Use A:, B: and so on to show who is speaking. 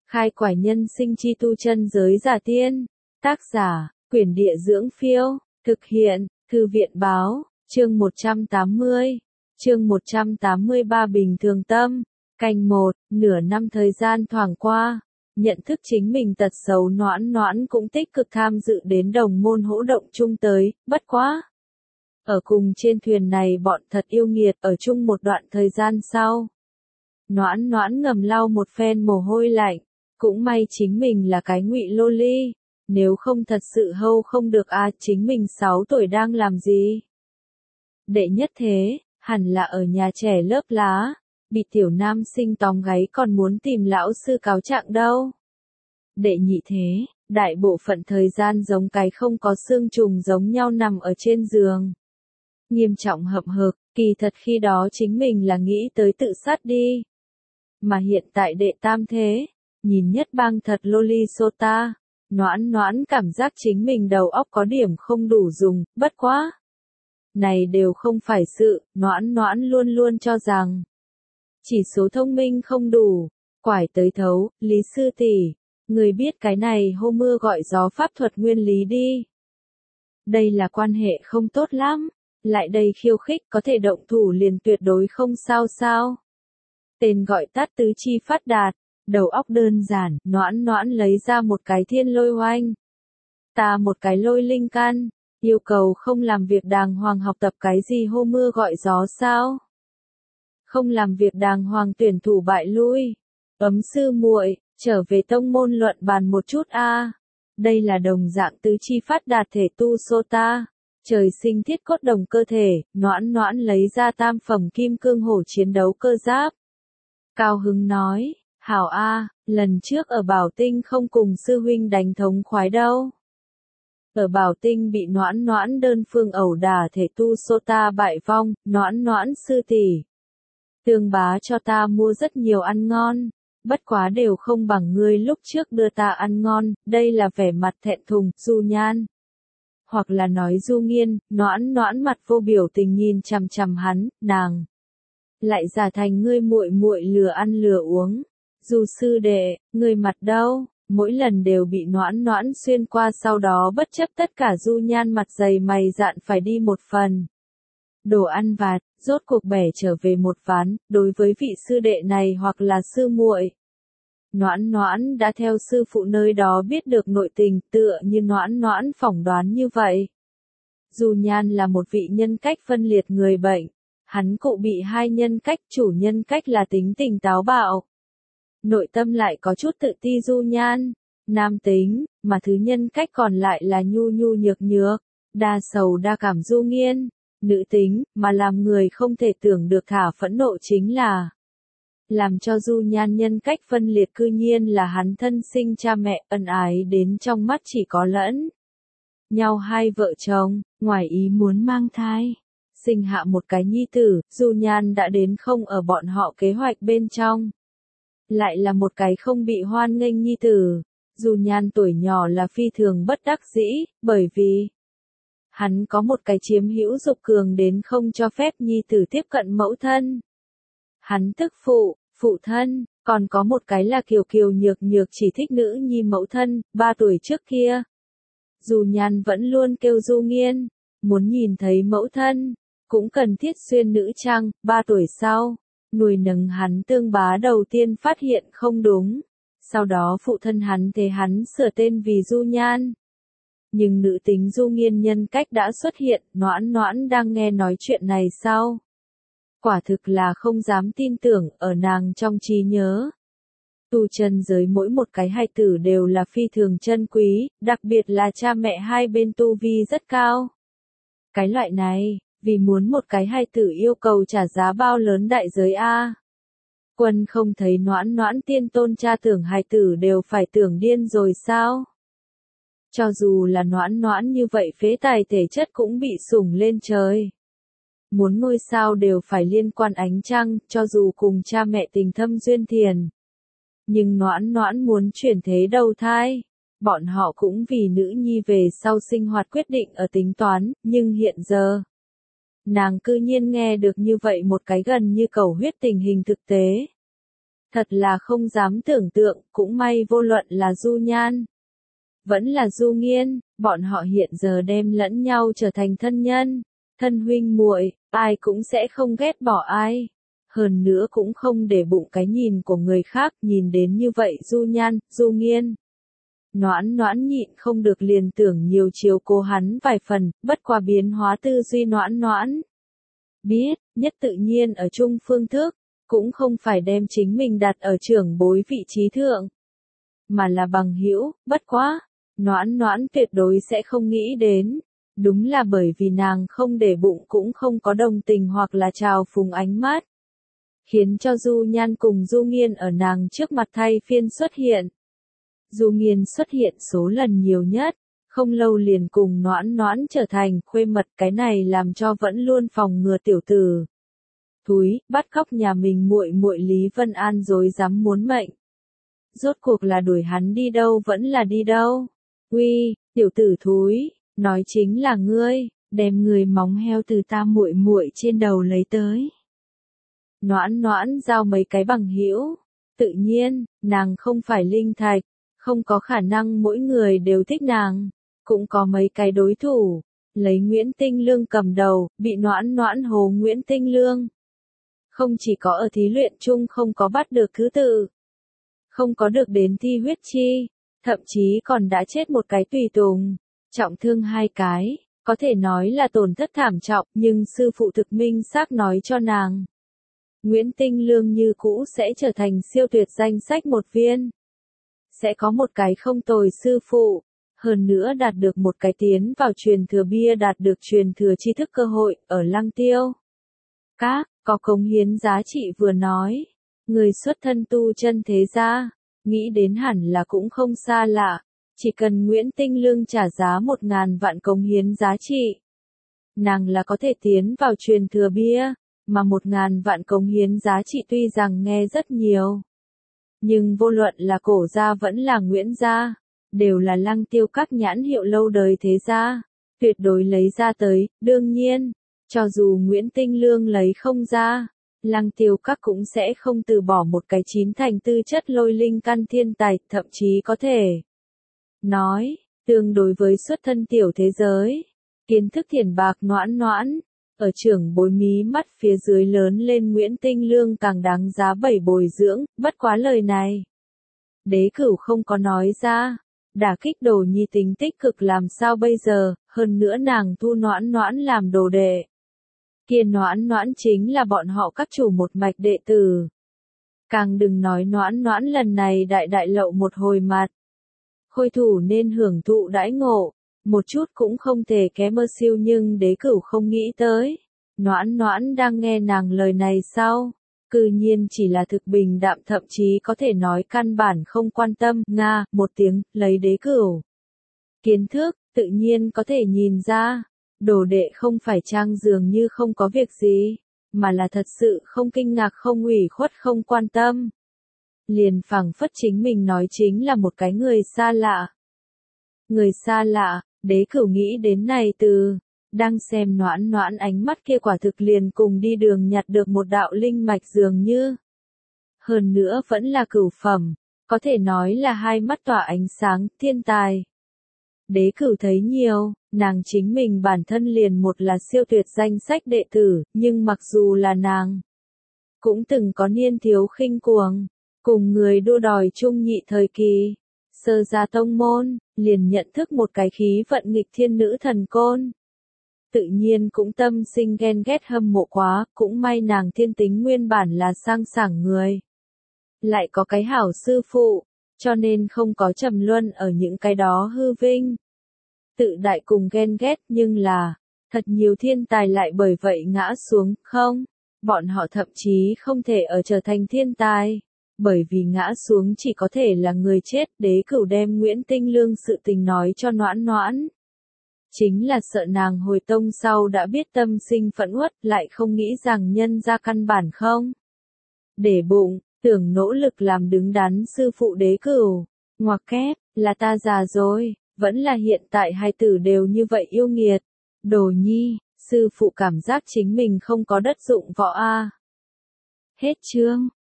A: Khai quải nhân sinh chi tu chân giới giả tiên. Tác giả, Quyển Địa Dưỡng Phiêu. Thực hiện, Thư viện Báo. Chương 180. Chương 183 Bình thường tâm. Canh 1, nửa năm thời gian thoảng qua. Nhận thức chính mình tật xấu Noãn Noãn cũng tích cực tham dự đến đồng môn hỗ động chung tới, bất quá. Ở cùng trên thuyền này bọn thật yêu nghiệt ở chung một đoạn thời gian sau. Noãn Noãn ngầm lau một phen mồ hôi lạnh, cũng may chính mình là cái ngụy loli, nếu không thật sự hâu không được chính mình 6 tuổi đang làm gì. Đệ nhất thế, hẳn là ở nhà trẻ lớp lá, bị tiểu nam sinh tóm gáy còn muốn tìm lão sư cáo trạng đâu. Đệ nhị thế, đại bộ phận thời gian giống cái không có xương trùng giống nhau nằm ở trên giường. Nghiêm trọng hậm hực, kỳ thật khi đó chính mình là nghĩ tới tự sát đi. Mà hiện tại đệ tam thế, nhìn nhất bang thật loli sota, Noãn Noãn cảm giác chính mình đầu óc có điểm không đủ dùng, bất quá. Này đều không phải sự, Noãn Noãn luôn luôn cho rằng. Chỉ số thông minh không đủ, quải tới thấu, Lý sư tỷ, người biết cái này hô mưa gọi gió pháp thuật nguyên lý đi. Đây là quan hệ không tốt lắm, lại đây khiêu khích có thể động thủ liền tuyệt đối không sao. Tên gọi tắt tứ chi phát đạt, đầu óc đơn giản, Noãn Noãn lấy ra một cái thiên lôi oanh. Ta một cái lôi linh căn, yêu cầu không làm việc đàng hoàng học tập cái gì hô mưa gọi gió sao? Không làm việc đàng hoàng tuyển thủ bại lui. Ấm sư muội, trở về tông môn luận bàn một chút a. Đây là đồng dạng tứ chi phát đạt thể tu sota, trời sinh thiết cốt đồng cơ thể, Noãn Noãn lấy ra tam phẩm kim cương hổ chiến đấu cơ giáp. Cao hứng nói, hảo lần trước ở Bảo Tinh không cùng sư huynh đánh thống khoái đâu. Ở Bảo Tinh bị Noãn Noãn đơn phương ẩu đả thể tu sota bại vong, Noãn Noãn sư tỷ. Tương bá cho ta mua rất nhiều ăn ngon, bất quá đều không bằng ngươi lúc trước đưa ta ăn ngon, đây là vẻ mặt thẹn thùng, Du Nhan. Hoặc là nói Du Nghiên, Noãn Noãn mặt vô biểu tình nhìn chằm chằm hắn, nàng. Lại giả thành ngươi muội muội lừa ăn lừa uống. Du sư đệ, ngươi mặt đâu? Mỗi lần đều bị Noãn Noãn xuyên qua sau đó bất chấp tất cả Du Nhan mặt dày mày dạn phải đi một phần. Đồ ăn vặt, rốt cuộc bẻ trở về một ván, đối với vị sư đệ này hoặc là sư muội. Noãn Noãn đã theo sư phụ nơi đó biết được nội tình tựa như Noãn Noãn phỏng đoán như vậy. Du Nhan là một vị nhân cách phân liệt người bệnh, hắn cụ bị hai nhân cách, chủ nhân cách là tính tình táo bạo. Nội tâm lại có chút tự ti Du Nhan, nam tính, mà thứ nhân cách còn lại là nhu nhu nhược nhược, đa sầu đa cảm Du Nghiên, nữ tính, mà làm người không thể tưởng được thả phẫn nộ chính là. Làm cho Du Nhan nhân cách phân liệt cư nhiên là hắn thân sinh cha mẹ ân ái đến trong mắt chỉ có lẫn nhau hai vợ chồng, ngoài ý muốn mang thai. Sinh hạ một cái nhi tử, Du Nhan đã đến không ở bọn họ kế hoạch bên trong. Lại là một cái không bị hoan nghênh nhi tử. Du Nhan tuổi nhỏ là phi thường bất đắc dĩ, bởi vì hắn có một cái chiếm hữu dục cường đến không cho phép nhi tử tiếp cận mẫu thân. Hắn tức phụ thân, còn có một cái là kiều kiều nhược nhược chỉ thích nữ nhi mẫu thân, 3 tuổi trước kia. Du Nhan vẫn luôn kêu Du Nghiên, muốn nhìn thấy mẫu thân, cũng cần thiết xuyên nữ trang, 3 tuổi sau. Nuôi nấng hắn tương bá đầu tiên phát hiện không đúng, sau đó phụ thân hắn thế hắn sửa tên vì Du Nhan. Nhưng nữ tính Du Nghiên nhân cách đã xuất hiện, Noãn Noãn đang nghe nói chuyện này sau. Quả thực là không dám tin tưởng, ở nàng trong trí nhớ. Tu chân giới mỗi một cái hài tử đều là phi thường chân quý, đặc biệt là cha mẹ hai bên tu vi rất cao. Cái loại này, vì muốn một cái hài tử yêu cầu trả giá bao lớn đại giới a. Quân không thấy Noãn Noãn tiên tôn cha tưởng hài tử đều phải tưởng điên rồi sao? Cho dù là Noãn Noãn như vậy phế tài thể chất cũng bị sủng lên trời. Muốn ngôi sao đều phải liên quan ánh trăng, cho dù cùng cha mẹ tình thâm duyên thiền. Nhưng Noãn Noãn muốn chuyển thế đầu thai. Bọn họ cũng vì nữ nhi về sau sinh hoạt quyết định ở tính toán, nhưng hiện giờ. Nàng cư nhiên nghe được như vậy một cái gần như cầu huyết tình hình thực tế. Thật là không dám tưởng tượng, cũng may vô luận là Du Nhan, vẫn là Du Nghiên, bọn họ hiện giờ đem lẫn nhau trở thành thân nhân, thân huynh muội, ai cũng sẽ không ghét bỏ ai. Hơn nữa cũng không để bụng cái nhìn của người khác, nhìn đến như vậy Du Nhan, Du Nghiên. Noãn Noãn nhịn không được liền tưởng nhiều chiều cố hắn vài phần, bất qua biến hóa tư duy Noãn Noãn. Biết, nhất tự nhiên ở chung phương thức, cũng không phải đem chính mình đặt ở trưởng bối vị trí thượng, mà là bằng hữu, bất quá. Noãn Noãn tuyệt đối sẽ không nghĩ đến. Đúng là bởi vì nàng không để bụng cũng không có đồng tình hoặc là trào phúng ánh mắt. Khiến cho Du Nhan cùng Du Nghiên ở nàng trước mặt thay phiên xuất hiện. Du Nghiên xuất hiện số lần nhiều nhất, không lâu liền cùng Noãn Noãn trở thành khuê mật, cái này làm cho vẫn luôn phòng ngừa tiểu tử thúi bắt cóc nhà mình muội muội Lý Vân An rối rắm muốn mệnh. Rốt cuộc là đuổi hắn đi đâu vẫn là đi đâu. Uy, tiểu tử thúi, nói chính là ngươi, đem người móng heo từ ta muội muội trên đầu lấy tới. Noãn Noãn giao mấy cái bằng hữu, tự nhiên, nàng không phải linh thạch, không có khả năng mỗi người đều thích nàng, cũng có mấy cái đối thủ, lấy Nguyễn Tinh Lương cầm đầu, bị Noãn Noãn hồ Nguyễn Tinh Lương. Không chỉ có ở thí luyện chung không có bắt được thứ tự, không có được đến thi huyết chi, thậm chí còn đã chết một cái tùy tùng, trọng thương hai cái, có thể nói là tổn thất thảm trọng, nhưng sư phụ thực minh xác nói cho nàng. Nguyễn Tinh Lương như cũ sẽ trở thành siêu tuyệt danh sách một viên. Sẽ có một cái không tồi sư phụ, hơn nữa đạt được một cái tiến vào truyền thừa bia, đạt được truyền thừa tri thức cơ hội, ở Lăng Tiêu. Các, có cống hiến giá trị vừa nói, người xuất thân tu chân thế gia, nghĩ đến hẳn là cũng không xa lạ, chỉ cần Nguyễn Tinh Lương trả giá 1000 vạn cống hiến giá trị. Nàng là có thể tiến vào truyền thừa bia, mà 1000 vạn cống hiến giá trị tuy rằng nghe rất nhiều. Nhưng vô luận là cổ gia vẫn là Nguyễn gia, đều là Lăng Tiêu các nhãn hiệu lâu đời thế gia, tuyệt đối lấy ra tới, đương nhiên, cho dù Nguyễn Tinh Lương lấy không ra, Lăng Tiêu các cũng sẽ không từ bỏ một cái 9 thành tư chất lôi linh căn thiên tài, thậm chí có thể nói, tương đối với xuất thân tiểu thế giới, kiến thức thiền bạc Noãn Noãn, ở trưởng bối mí mắt phía dưới lớn lên Nguyễn Tinh Lương càng đáng giá 7 bồi dưỡng, bất quá lời này. Đế Cửu không có nói ra, đả kích Đồ Nhi tính tích cực làm sao bây giờ, hơn nữa nàng thu Noãn Noãn làm đồ đệ. Kia Noãn Noãn chính là bọn họ các chủ một mạch đệ tử. Càng đừng nói Noãn Noãn lần này đại đại lậu một hồi mặt. Khôi thủ nên hưởng thụ đãi ngộ, một chút cũng không thể kém mơ siêu, nhưng Đế Cửu không nghĩ tới. Noãn Noãn đang nghe nàng lời này sau, cư nhiên chỉ là thực bình đạm, thậm chí có thể nói căn bản không quan tâm, nga, một tiếng, lấy Đế Cửu. Kiến thức, tự nhiên có thể nhìn ra, đồ đệ không phải trang dường như không có việc gì, mà là thật sự không kinh ngạc, không ủy khuất, không quan tâm. Liền phảng phất chính mình nói chính là một cái người xa lạ. Người xa lạ, Đế Cửu nghĩ đến này từ, đang xem Noãn Noãn ánh mắt kia quả thực liền cùng đi đường nhặt được một đạo linh mạch dường như. Hơn nữa vẫn là cửu phẩm, có thể nói là hai mắt tỏa ánh sáng, thiên tài. Đế Cửu thấy nhiều, nàng chính mình bản thân liền một là siêu tuyệt danh sách đệ tử, nhưng mặc dù là nàng, cũng từng có niên thiếu khinh cuồng, cùng người đua đòi chung nhị thời kỳ, sơ gia tông môn, liền nhận thức một cái khí vận nghịch thiên nữ thần côn. Tự nhiên cũng tâm sinh ghen ghét hâm mộ quá, cũng may nàng thiên tính nguyên bản là sang sảng người. Lại có cái hảo sư phụ, cho nên không có trầm luân ở những cái đó hư vinh. Tự đại cùng ghen ghét, nhưng là, thật nhiều thiên tài lại bởi vậy ngã xuống, không? Bọn họ thậm chí không thể ở trở thành thiên tài, bởi vì ngã xuống chỉ có thể là người chết. Đế Cửu đem Nguyễn Tinh Lương sự tình nói cho Noãn Noãn. Chính là sợ nàng hồi tông sau đã biết tâm sinh phẫn uất, lại không nghĩ rằng nhân ra căn bản không để bụng, tưởng nỗ lực làm đứng đắn sư phụ. Đế Cửu, ngoặc kép, là ta già rồi, vẫn là hiện tại hai tử đều như vậy yêu nghiệt. Đồ Nhi, sư phụ cảm giác chính mình không có đất dụng võ a. Hết chương.